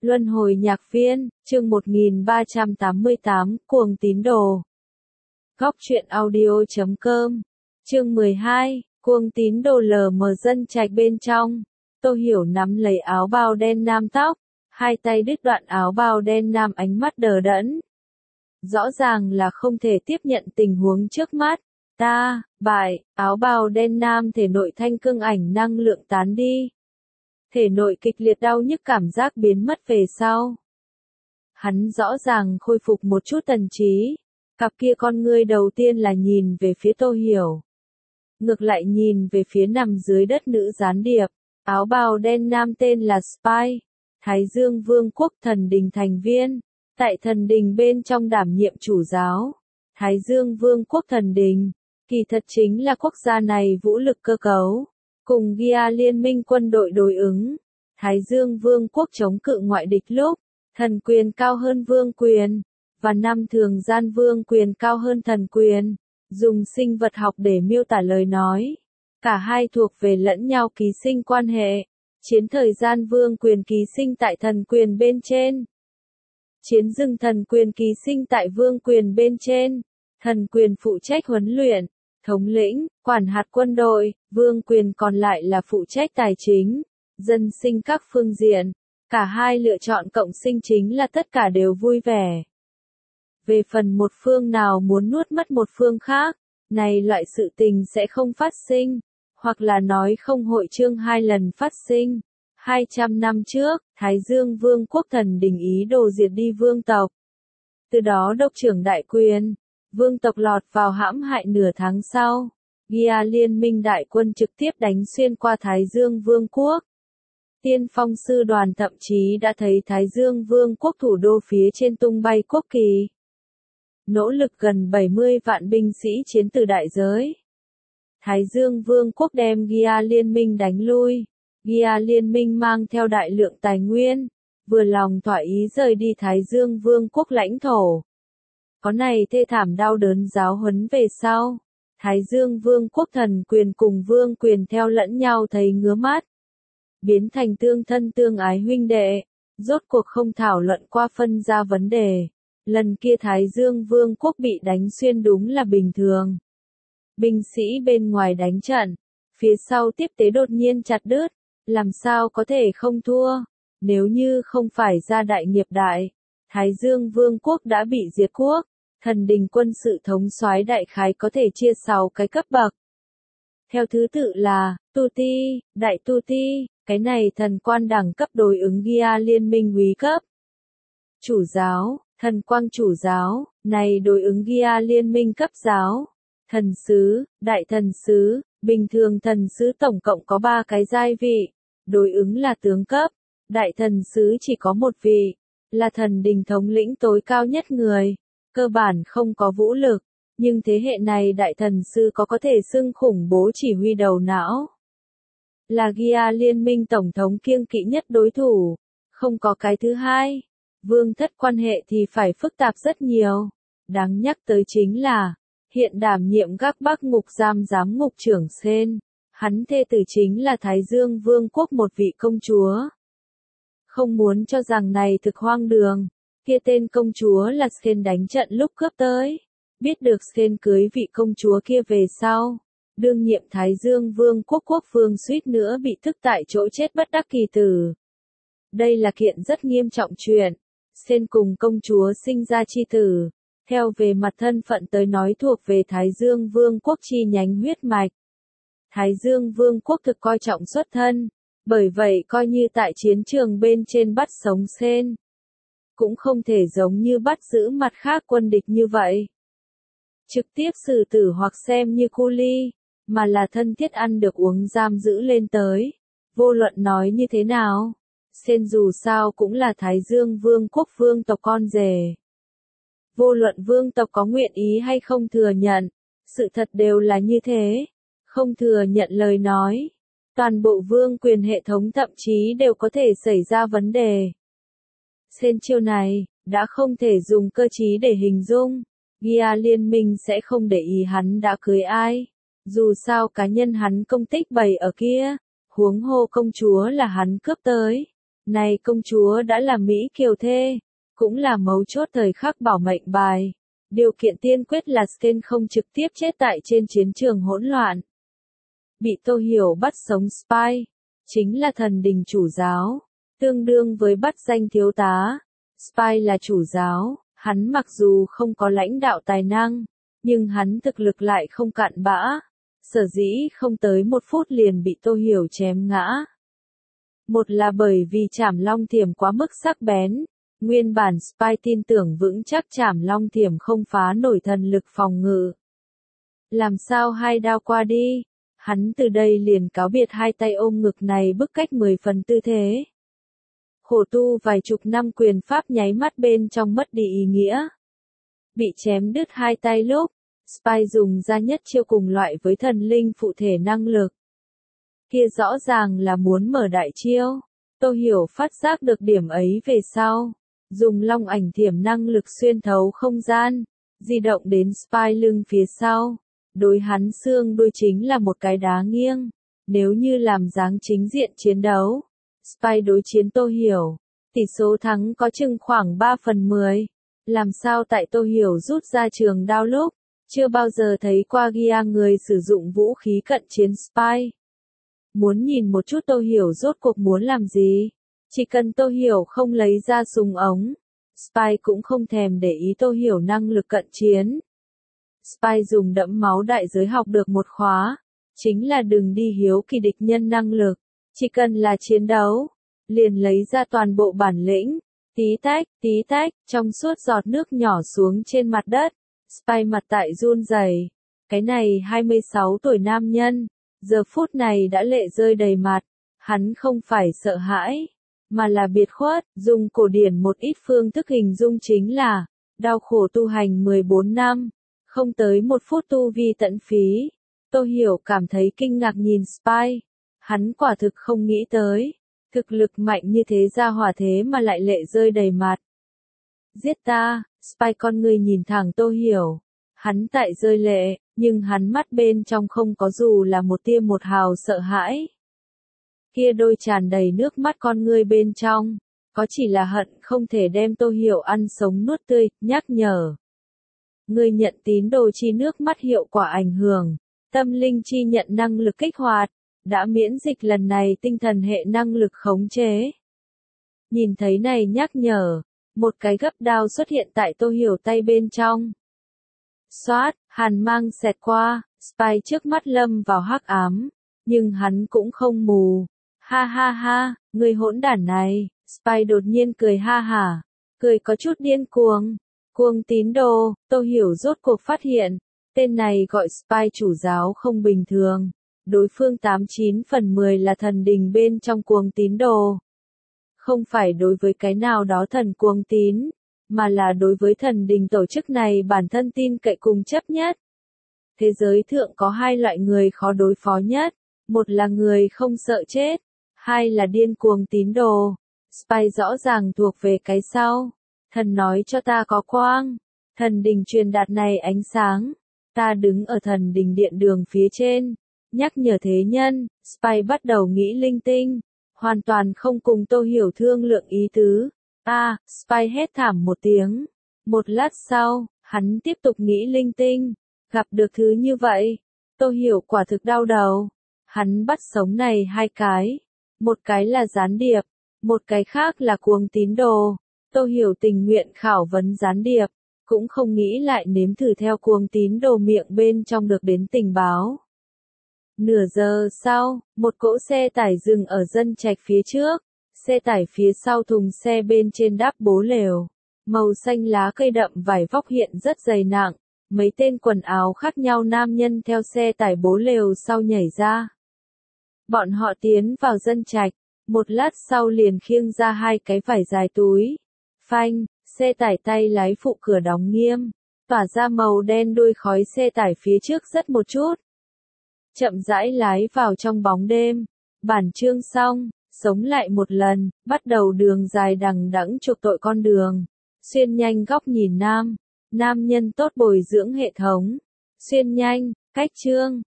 Luân hồi nhạc viên, chương 1388, cuồng tín đồ. Góc truyện audio.com. Chương 12, cuồng tín đồ lờ mờ dân trạch bên trong. Tô Hiểu nắm lấy áo bào đen nam tóc, hai tay đứt đoạn áo bào đen nam, ánh mắt đờ đẫn. Rõ ràng là không thể tiếp nhận tình huống trước mắt. Bại, áo bào đen nam thể nội thanh cương ảnh năng lượng tán đi. Thể nội kịch liệt đau nhức cảm giác biến mất về sau. Hắn rõ ràng khôi phục một chút thần trí. Cặp kia con ngươi đầu tiên là nhìn về phía Tô Hiểu. Ngược lại nhìn về phía nằm dưới đất nữ gián điệp. Áo bào đen nam tên là Spy. Thái Dương Vương quốc thần đình thành viên. Tại thần đình bên trong đảm nhiệm chủ giáo. Thái Dương Vương quốc thần đình. Kỳ thật chính là quốc gia này vũ lực cơ cấu. Cùng Gia liên minh quân đội đối ứng. Thái Dương Vương quốc chống cự ngoại địch lúc, thần quyền cao hơn vương quyền, và năm thường gian vương quyền cao hơn thần quyền. Dùng sinh vật học để miêu tả lời nói. Cả hai thuộc về lẫn nhau ký sinh quan hệ. Chiến thời gian vương quyền ký sinh tại thần quyền bên trên. Chiến dừng thần quyền ký sinh tại vương quyền bên trên. Thần quyền phụ trách huấn luyện, thống lĩnh, quản hạt quân đội, vương quyền còn lại là phụ trách tài chính, dân sinh các phương diện. Cả hai lựa chọn cộng sinh chính là tất cả đều vui vẻ. Về phần một phương nào muốn nuốt mất một phương khác, này loại sự tình sẽ không phát sinh, hoặc là nói không hội chương hai lần phát sinh. 200 năm trước, Thái Dương Vương quốc thần đình ý đồ diệt đi vương tộc. Từ đó đốc trưởng đại quyền. Vương tộc lọt vào hãm hại nửa tháng sau. Gia liên minh đại quân trực tiếp đánh xuyên qua Thái Dương Vương quốc. Tiên phong sư đoàn thậm chí đã thấy Thái Dương Vương quốc thủ đô phía trên tung bay quốc kỳ. Nỗ lực gần 70 vạn binh sĩ chiến từ đại giới. Thái Dương Vương quốc đem Gia liên minh đánh lui. Gia liên minh mang theo đại lượng tài nguyên, vừa lòng thỏa ý rời đi Thái Dương Vương quốc lãnh thổ. Có này thê thảm đau đớn giáo huấn về sau. Thái Dương Vương quốc thần quyền cùng vương quyền theo lẫn nhau thấy ngứa mắt. Biến thành tương thân tương ái huynh đệ. Rốt cuộc không thảo luận qua phân ra vấn đề. Lần kia Thái Dương Vương quốc bị đánh xuyên đúng là bình thường. Binh sĩ bên ngoài đánh trận. Phía sau tiếp tế đột nhiên chặt đứt. Làm sao có thể không thua. Nếu như không phải ra đại nghiệp đại. Thái Dương Vương quốc đã bị diệt quốc. Thần đình quân sự thống soái đại khái có thể chia 6 cái cấp bậc. Theo thứ tự là, tu ti, đại tu ti, cái này thần quan đẳng cấp đối ứng Gia liên minh úy cấp. Chủ giáo, thần quang chủ giáo, này đối ứng Gia liên minh cấp giáo. Thần sứ, đại thần sứ, bình thường thần sứ tổng cộng có 3 cái giai vị, đối ứng là tướng cấp. Đại thần sứ chỉ có một vị, là thần đình thống lĩnh tối cao nhất người. Cơ bản không có vũ lực, nhưng thế hệ này đại thần sư có thể xưng khủng bố chỉ huy đầu não. Là Gia liên minh tổng thống kiêng kỵ nhất đối thủ, không có cái thứ hai. Vương thất quan hệ thì phải phức tạp rất nhiều. Đáng nhắc tới chính là, hiện đảm nhiệm gác bắc ngục giám ngục trưởng Sen, hắn thê tử chính là Thái Dương Vương quốc một vị công chúa. Không muốn cho rằng này thực hoang đường. Kia tên công chúa là Sen đánh trận lúc cướp tới. Biết được Sen cưới vị công chúa kia về sau. Đương nhiệm Thái Dương Vương quốc quốc vương suýt nữa bị thức tại chỗ chết bất đắc kỳ tử. Đây là kiện rất nghiêm trọng chuyện. Sen cùng công chúa sinh ra chi tử. Theo về mặt thân phận tới nói thuộc về Thái Dương Vương quốc chi nhánh huyết mạch. Thái Dương Vương quốc thực coi trọng xuất thân. Bởi vậy coi như tại chiến trường bên trên bắt sống Sen. Cũng không thể giống như bắt giữ mặt khác quân địch như vậy. Trực tiếp xử tử hoặc xem như cu ly, mà là thân thiết ăn được uống giam giữ lên tới. Vô luận nói như thế nào, Sen dù sao cũng là Thái Dương Vương quốc vương tộc con rể. Vô luận vương tộc có nguyện ý hay không thừa nhận, sự thật đều là như thế. Không thừa nhận lời nói, toàn bộ vương quyền hệ thống thậm chí đều có thể xảy ra vấn đề. Sen chiêu này, đã không thể dùng cơ trí để hình dung. Gia liên minh sẽ không để ý hắn đã cưới ai. Dù sao cá nhân hắn công tích bày ở kia. Huống hồ công chúa là hắn cướp tới. Này công chúa đã là Mỹ kiều thê, cũng là mấu chốt thời khắc bảo mệnh bài. Điều kiện tiên quyết là Sten không trực tiếp chết tại trên chiến trường hỗn loạn. Bị Tô Hiểu bắt sống spy, chính là thần đình chủ giáo, tương đương với bắt danh thiếu tá. Spy là chủ giáo, hắn mặc dù không có lãnh đạo tài năng, nhưng hắn thực lực lại không cạn bã. Sở dĩ không tới 1 phút liền bị Tô Hiểu chém ngã. Một là bởi vì trảm long thiểm quá mức sắc bén, nguyên bản spy tin tưởng vững chắc trảm long thiểm không phá nổi thần lực phòng ngự. Làm sao 2 đao qua đi, hắn từ đây liền cáo biệt, 2 tay ôm ngực này bức cách 10 phần tư thế. Khổ tu vài chục năm quyền pháp nháy mắt bên trong mất đi ý nghĩa. Bị chém đứt 2 tay lúc, spy dùng ra nhất chiêu cùng loại với thần linh phụ thể năng lực. Kia rõ ràng là muốn mở đại chiêu. Tô Hiểu phát giác được điểm ấy về sau, dùng long ảnh thiểm năng lực xuyên thấu không gian, di động đến spy lưng phía sau. Đối hắn xương đuôi chính là một cái đá nghiêng. Nếu như làm dáng chính diện chiến đấu, spy đối chiến Tô Hiểu, tỷ số thắng có chừng khoảng 3/10. Làm sao tại Tô Hiểu rút ra trường đao lúc, chưa bao giờ thấy qua Gia người sử dụng vũ khí cận chiến spy. Muốn nhìn một chút Tô Hiểu rốt cuộc muốn làm gì? Chỉ cần Tô Hiểu không lấy ra súng ống, spy cũng không thèm để ý Tô Hiểu năng lực cận chiến. Spy dùng đẫm máu đại giới học được một khóa, chính là đừng đi hiếu kỳ địch nhân năng lực, chỉ cần là chiến đấu, liền lấy ra toàn bộ bản lĩnh. Tí tách, trong suốt giọt nước nhỏ xuống trên mặt đất, spy mặt tại run rẩy. Cái này 26 tuổi nam nhân, giờ phút này đã lệ rơi đầy mặt, hắn không phải sợ hãi, mà là biệt khuất, dùng cổ điển một ít phương thức hình dung chính là, đau khổ tu hành 14 năm, không tới 1 phút tu vi tận phí. Tô Hiểu cảm thấy kinh ngạc nhìn spy, hắn quả thực không nghĩ tới, thực lực mạnh như thế ra hỏa thế mà lại lệ rơi đầy mặt. Giết ta, spy con người nhìn thẳng Tô Hiểu, hắn tại rơi lệ, nhưng hắn mắt bên trong không có dù là một tia một hào sợ hãi. Kia đôi tràn đầy nước mắt con ngươi bên trong, có chỉ là hận không thể đem Tô Hiểu ăn sống nuốt tươi, nhắc nhở. Ngươi nhận tín đồ chi nước mắt hiệu quả ảnh hưởng, tâm linh chi nhận năng lực kích hoạt, đã miễn dịch lần này tinh thần hệ năng lực khống chế. Nhìn thấy này nhắc nhở, một cái gấp đao xuất hiện tại Tô Hiểu tay bên trong. Xoát, hàn mang xẹt qua, spy trước mắt lâm vào hắc ám, nhưng hắn cũng không mù. Ha ha ha, người hỗn đản này, spy đột nhiên cười ha hả, cười có chút điên cuồng. Cuồng tín đồ, Tô Hiểu rốt cuộc phát hiện, tên này gọi spy chủ giáo không bình thường. Đối phương 89/10 là thần đình bên trong cuồng tín đồ. Không phải đối với cái nào đó thần cuồng tín, mà là đối với thần đình tổ chức này bản thân tin cậy cùng chấp nhất. Thế giới thượng có 2 loại người khó đối phó nhất, một là người không sợ chết, 2 là điên cuồng tín đồ. Spy rõ ràng thuộc về cái sau. Thần nói cho ta có quang, thần đình truyền đạt này ánh sáng, ta đứng ở thần đình điện đường phía trên, nhắc nhở thế nhân. Spy bắt đầu nghĩ linh tinh, hoàn toàn không cùng Tô Hiểu thương lượng ý tứ. Spy hét thảm một tiếng. Một lát sau, hắn tiếp tục nghĩ linh tinh, gặp được thứ như vậy, Tô Hiểu quả thực đau đầu. Hắn bắt sống này 2 cái, một cái là gián điệp, một cái khác là cuồng tín đồ. Tô Hiểu tình nguyện khảo vấn gián điệp, cũng không nghĩ lại nếm thử theo cuồng tín đồ miệng bên trong được đến tình báo. Nửa giờ sau, một cỗ xe tải dừng ở dân trạch phía trước, xe tải phía sau thùng xe bên trên đáp bố lều. Màu xanh lá cây đậm vải vóc hiện rất dày nặng, mấy tên quần áo khác nhau nam nhân theo xe tải bố lều sau nhảy ra. Bọn họ tiến vào dân trạch, một lát sau liền khiêng ra 2 cái vải dài túi. Phanh, xe tải tay lái phụ cửa đóng nghiêm, tỏa ra màu đen đuôi khói xe tải phía trước rất một chút. Chậm rãi lái vào trong bóng đêm. Bản chương xong, sống lại một lần, bắt đầu đường dài đằng đẵng chuộc tội con đường. Xuyên nhanh góc nhìn nam, nam nhân tốt bồi dưỡng hệ thống. Xuyên nhanh, cách chương.